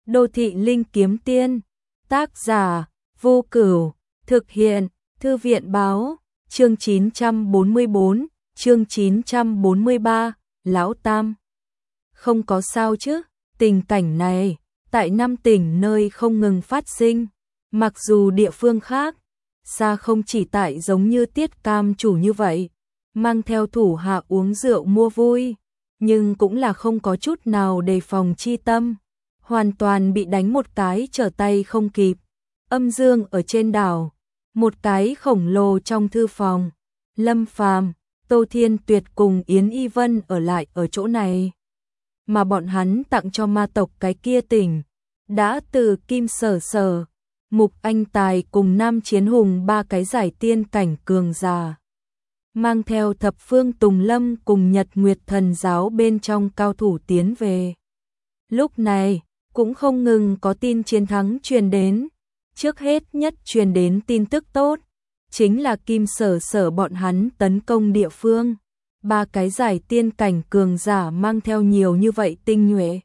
Đô thị linh kiếm tiên, tác giả, Vô Cửu, thực hiện, Thư viện báo, chương 944, chương 943, Lão Tam. Không có sao chứ, tình cảnh này, tại 5 tỉnh nơi không ngừng phát sinh, mặc dù địa phương khác, xa không chỉ tại giống như Tiết Cam chủ như vậy, mang theo thủ hạ uống rượu mua vui, nhưng cũng là không có chút nào đề phòng chi tâm, hoàn toàn bị đánh một cái trở tay không kịp. Âm Dương ở trên đảo, một cái khổng lồ trong thư phòng, Lâm Phàm, Tô Thiên Tuyệt cùng Yến Y Vân ở lại ở chỗ này. Mà bọn hắn tặng cho ma tộc cái kia tỉnh, đã từ Kim Sở Sở, Mục Anh Tài cùng Nam Chiến Hùng 3 cái giải tiên cảnh cường giả. Mang theo Thập Phương Tùng Lâm cùng Nhật Nguyệt Thần Giáo bên trong cao thủ tiến về. Lúc này, cũng không ngừng có tin chiến thắng truyền đến. Trước hết nhất truyền đến tin tức tốt, chính là Kim Sở Sở bọn hắn tấn công địa phương. 3 cái giải tiên cảnh cường giả mang theo nhiều như vậy tinh nhuệ.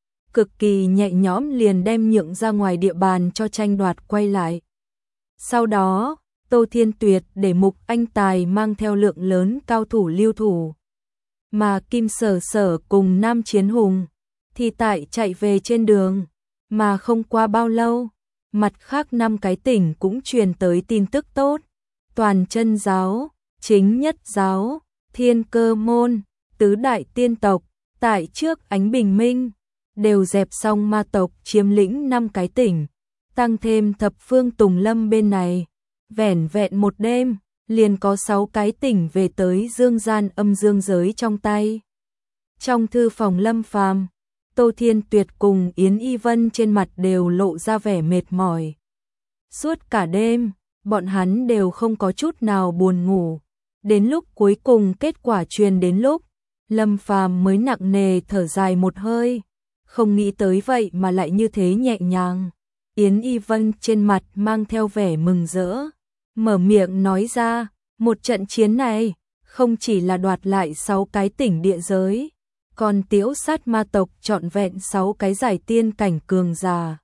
Cực kỳ nhẹ nhõm liền đem nhượng ra ngoài địa bàn cho tranh đoạt quay lại. Sau đó, Tô Thiên Tuyệt để Mục Anh Tài mang theo lượng lớn cao thủ lưu thủ. Mà Kim Sở Sở cùng Nam Chiến Hùng thì tại chạy về trên đường, mà không qua bao lâu, mặt khác 5 cái tỉnh cũng truyền tới tin tức tốt. Toàn Chân Giáo, Chính Nhất Giáo, Thiên Cơ Môn, tứ đại tiên tộc, tại trước ánh bình minh, đều dẹp xong ma tộc chiếm lĩnh 5 cái tỉnh, tăng thêm Thập Phương Tùng Lâm bên này, vẻn vẹn một đêm, liền có 6 cái tỉnh về tới dương gian âm dương giới trong tay. Trong thư phòng Lâm Phàm, Tô Thiên Tuyệt cùng Yến Y Vân trên mặt đều lộ ra vẻ mệt mỏi. Suốt cả đêm, bọn hắn đều không có chút nào buồn ngủ. Đến lúc cuối cùng kết quả truyền đến lúc, Lâm Phàm mới nặng nề thở dài một hơi, không nghĩ tới vậy mà lại như thế nhẹ nhàng. Yến Y Vân trên mặt mang theo vẻ mừng rỡ, mở miệng nói ra, một trận chiến này, không chỉ là đoạt lại 6 cái tỉnh địa giới, còn tiễu sát ma tộc trọn vẹn 6 cái giải tiên cảnh cường giả.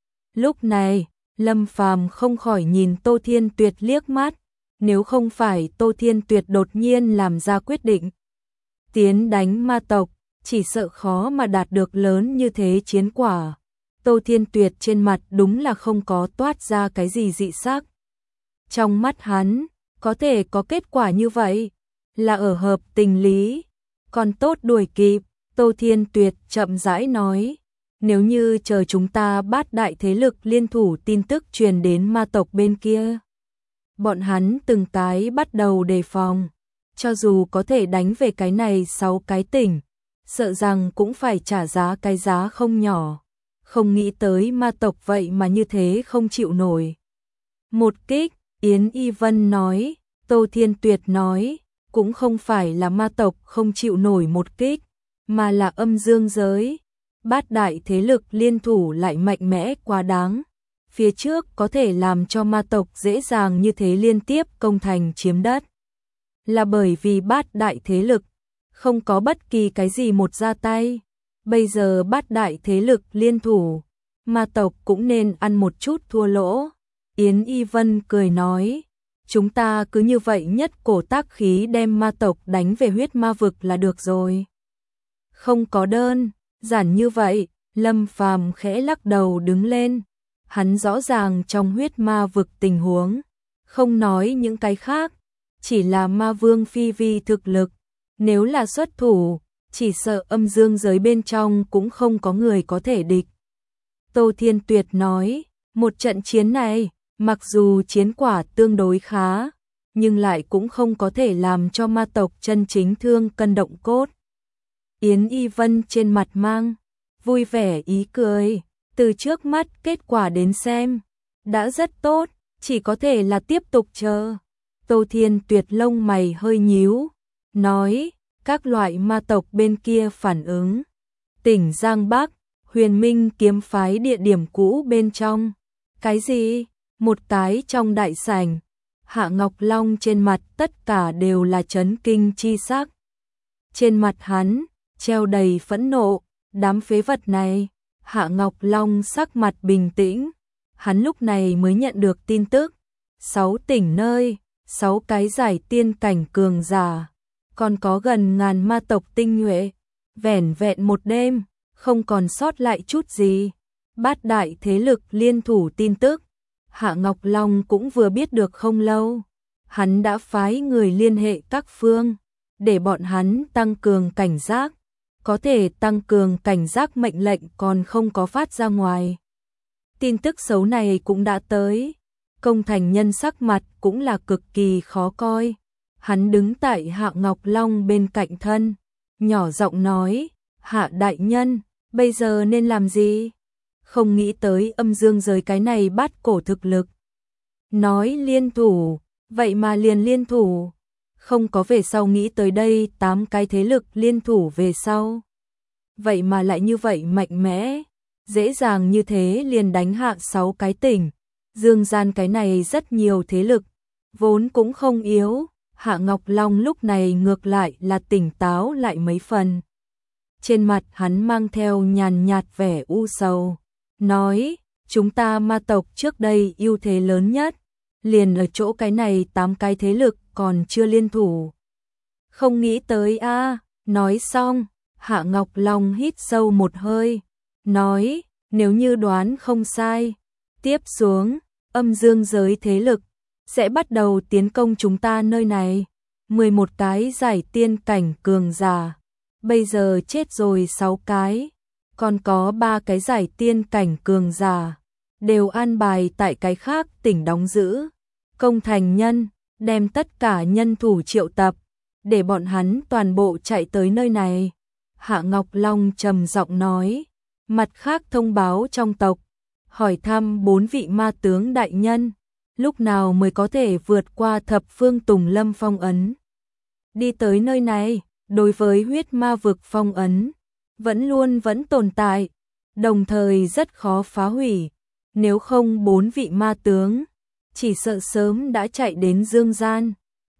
Lúc này, Lâm Phàm không khỏi nhìn Tô Thiên Tuyệt liếc mắt, nếu không phải Tô Thiên Tuyệt đột nhiên làm ra quyết định tiến đánh ma tộc, chỉ sợ khó mà đạt được lớn như thế chiến quả. Tô Thiên Tuyệt trên mặt đúng là không có toát ra cái gì dị sắc. Trong mắt hắn, có thể có kết quả như vậy, là ở hợp tình lý, còn tốt đuổi kịp. Tô Thiên Tuyệt chậm rãi nói, nếu như chờ chúng ta bát đại thế lực liên thủ tin tức truyền đến ma tộc bên kia, bọn hắn từng cái bắt đầu đề phòng, cho dù có thể đánh về cái này 6 cái tỉnh, sợ rằng cũng phải trả giá cái giá không nhỏ. Không nghĩ tới ma tộc vậy mà như thế không chịu nổi. Một kích, Yến Y Vân nói, Tô Thiên Tuyệt nói, cũng không phải là ma tộc không chịu nổi một kích, mà là âm dương giới. Bát đại thế lực liên thủ lại mạnh mẽ quá đáng. Phía trước có thể làm cho ma tộc dễ dàng như thế liên tiếp công thành chiếm đất. Là bởi vì bát đại thế lực không có bất kỳ cái gì một ra tay. Bây giờ bát đại thế lực liên thủ, ma tộc cũng nên ăn một chút thua lỗ. Yến Y Vân cười nói, chúng ta cứ như vậy nhất cổ tác khí đem ma tộc đánh về huyết ma vực là được rồi. Không có đơn giản như vậy. Lâm Phàm khẽ lắc đầu đứng lên. Hắn rõ ràng trong huyết ma vực tình huống, không nói những cái khác, chỉ là ma vương phi vi thực lực, nếu là xuất thủ, chỉ sợ âm dương giới bên trong cũng không có người có thể địch. Tô Thiên Tuyệt nói, một trận chiến này, mặc dù chiến quả tương đối khá, nhưng lại cũng không có thể làm cho ma tộc chân chính thương cân động cốt. Yến Y Vân trên mặt mang vui vẻ ý cười, từ trước mắt kết quả đến xem, đã rất tốt, chỉ có thể là tiếp tục chờ. Tô Thiên Tuyệt lông mày hơi nhíu, nói, các loại ma tộc bên kia phản ứng. Tỉnh Giang Bắc, Huyền Minh kiếm phái địa điểm cũ bên trong. Cái gì? Một cái trong đại sảnh. Hạ Ngọc Long trên mặt tất cả đều là chấn kinh chi sắc. Trên mặt hắn, treo đầy phẫn nộ, đám phế vật này, Hạ Ngọc Long sắc mặt bình tĩnh, hắn lúc này mới nhận được tin tức, 6 tỉnh nơi, 6 cái giải tiên cảnh cường giả, còn có gần ngàn ma tộc tinh nhuệ, vẻn vẹn một đêm, không còn sót lại chút gì. Bát đại thế lực liên thủ tin tức, Hạ Ngọc Long cũng vừa biết được không lâu. Hắn đã phái người liên hệ các phương, để bọn hắn tăng cường cảnh giác. Có thể tăng cường cảnh giác mệnh lệnh còn không có phát ra ngoài. Tin tức xấu này cũng đã tới. Công Thành Nhân sắc mặt cũng là cực kỳ khó coi. Hắn đứng tại Hạ Ngọc Long bên cạnh thân, nhỏ giọng nói, Hạ đại nhân, bây giờ nên làm gì? Không nghĩ tới âm dương giới cái này bát cổ thực lực. Nói liên thủ, vậy mà liền liên thủ. Không có về sau nghĩ tới đây 8 cái thế lực liên thủ về sau. Vậy mà lại như vậy mạnh mẽ, dễ dàng như thế liền đánh hạ 6 cái tỉnh. Dương gian cái này rất nhiều thế lực, vốn cũng không yếu. Hạ Ngọc Long lúc này ngược lại là tỉnh táo lại mấy phần. Trên mặt hắn mang theo nhàn nhạt vẻ u sầu, nói, chúng ta ma tộc trước đây ưu thế lớn nhất, liền ở chỗ cái này 8 cái thế lực còn chưa liên thủ. Không nghĩ tới a. Nói xong, Hạ Ngọc Long hít sâu một hơi, nói, nếu như đoán không sai, tiếp xuống, âm dương giới thế lực sẽ bắt đầu tiến công chúng ta nơi này. 11 cái giải tiên cảnh cường giả, bây giờ chết rồi 6 cái, còn có 3 cái giải tiên cảnh cường giả, đều an bài tại cái khác tỉnh đóng giữ. Công Thành Nhân đem tất cả nhân thủ triệu tập, để bọn hắn toàn bộ chạy tới nơi này. Hạ Ngọc Long trầm giọng nói, mặt khác thông báo trong tộc, hỏi thăm 4 vị ma tướng đại nhân, lúc nào mới có thể vượt qua thập phương Tùng Lâm phong ấn. Đi tới nơi này, đối với huyết ma vực phong ấn, vẫn tồn tại, đồng thời rất khó phá hủy. Nếu không 4 vị ma tướng, chỉ sợ sớm đã chạy đến dương gian.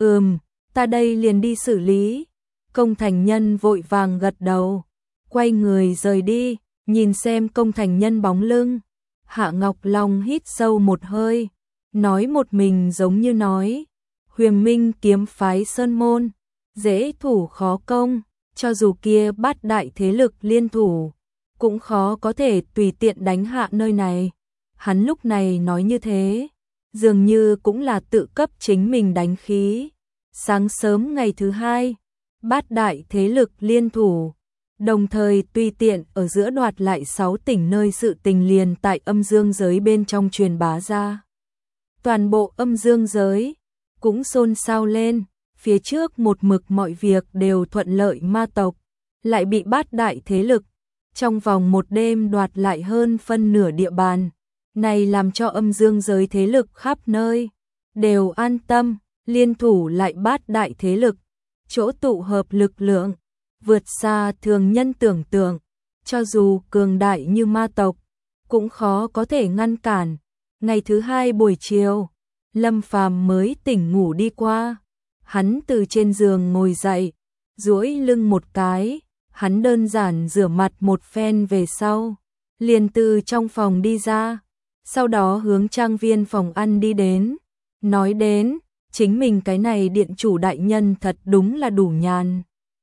Ta đây liền đi xử lý. Công Thành Nhân vội vàng gật đầu, quay người rời đi, nhìn xem Công Thành Nhân bóng lưng. Hạ Ngọc Long hít sâu một hơi, nói một mình giống như nói, Huyền Minh kiếm phái sơn môn, dễ thủ khó công, cho dù kia bát đại thế lực liên thủ, cũng khó có thể tùy tiện đánh hạ nơi này. Hắn lúc này nói như thế, dường như cũng là tự cấp chính mình đánh khí. Sáng sớm ngày thứ hai, bát đại thế lực liên thủ, đồng thời tùy tiện ở giữa đoạt lại 6 tỉnh nơi sự tình liền tại âm dương giới bên trong truyền bá ra. Toàn bộ âm dương giới cũng xôn xao lên, phía trước một mực mọi việc đều thuận lợi ma tộc, lại bị bát đại thế lực trong vòng một đêm đoạt lại hơn phân nửa địa bàn. Này làm cho âm dương giới thế lực khắp nơi đều an tâm, liên thủ lại bát đại thế lực, chỗ tụ hợp lực lượng vượt xa thường nhân tưởng tượng, cho dù cường đại như ma tộc cũng khó có thể ngăn cản. Ngày thứ hai buổi chiều, Lâm Phàm mới tỉnh ngủ đi qua, hắn từ trên giường ngồi dậy, duỗi lưng một cái, hắn đơn giản rửa mặt một phen về sau, liền từ trong phòng đi ra, sau đó hướng trang viên phòng ăn đi đến, nói đến, chính mình cái này điện chủ đại nhân thật đúng là đủ nhàn.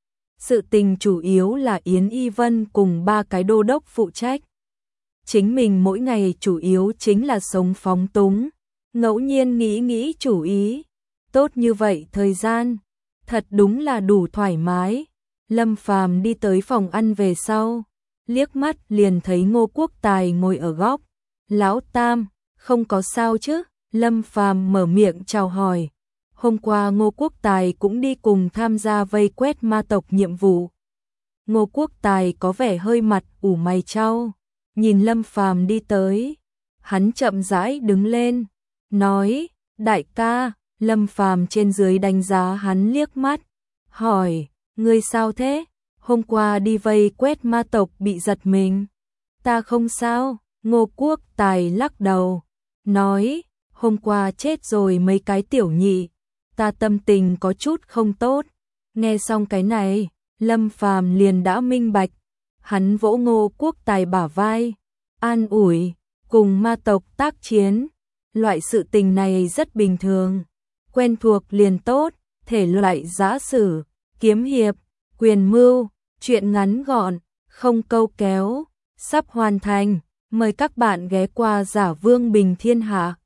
Sự tình chủ yếu là Yến Y Vân cùng 3 cái đô đốc phụ trách. Chính mình mỗi ngày chủ yếu chính là sống phóng túng, ngẫu nhiên nghĩ chủ ý. Tốt như vậy thời gian, thật đúng là đủ thoải mái. Lâm Phàm đi tới phòng ăn về sau, liếc mắt liền thấy Ngô Quốc Tài ngồi ở góc. Lão Tam, không có sao chứ? Lâm Phàm mở miệng chào hỏi. Hôm qua Ngô Quốc Tài cũng đi cùng tham gia vây quét ma tộc nhiệm vụ. Ngô Quốc Tài có vẻ hơi mặt ủ mày chau, nhìn Lâm Phàm đi tới, hắn chậm rãi đứng lên, nói, đại ca. Lâm Phàm trên dưới đánh giá hắn liếc mắt, hỏi, ngươi sao thế? Hôm qua đi vây quét ma tộc bị giật mình. Ta không sao. Ngô Quốc Tài lắc đầu, nói, hôm qua chết rồi mấy cái tiểu nhị, ta tâm tình có chút không tốt. Nghe xong cái này, Lâm Phàm liền đã minh bạch, Hắn vỗ Ngô Quốc Tài bả vai, an ủi, cùng ma tộc tác chiến, loại sự tình này rất bình thường, quen thuộc liền tốt, thể loại giã sử, kiếm hiệp, quyền mưu, truyện ngắn gọn, không câu kéo, sắp hoàn thành, mời các bạn ghé qua Giả Vương Bình Thiên Hạ.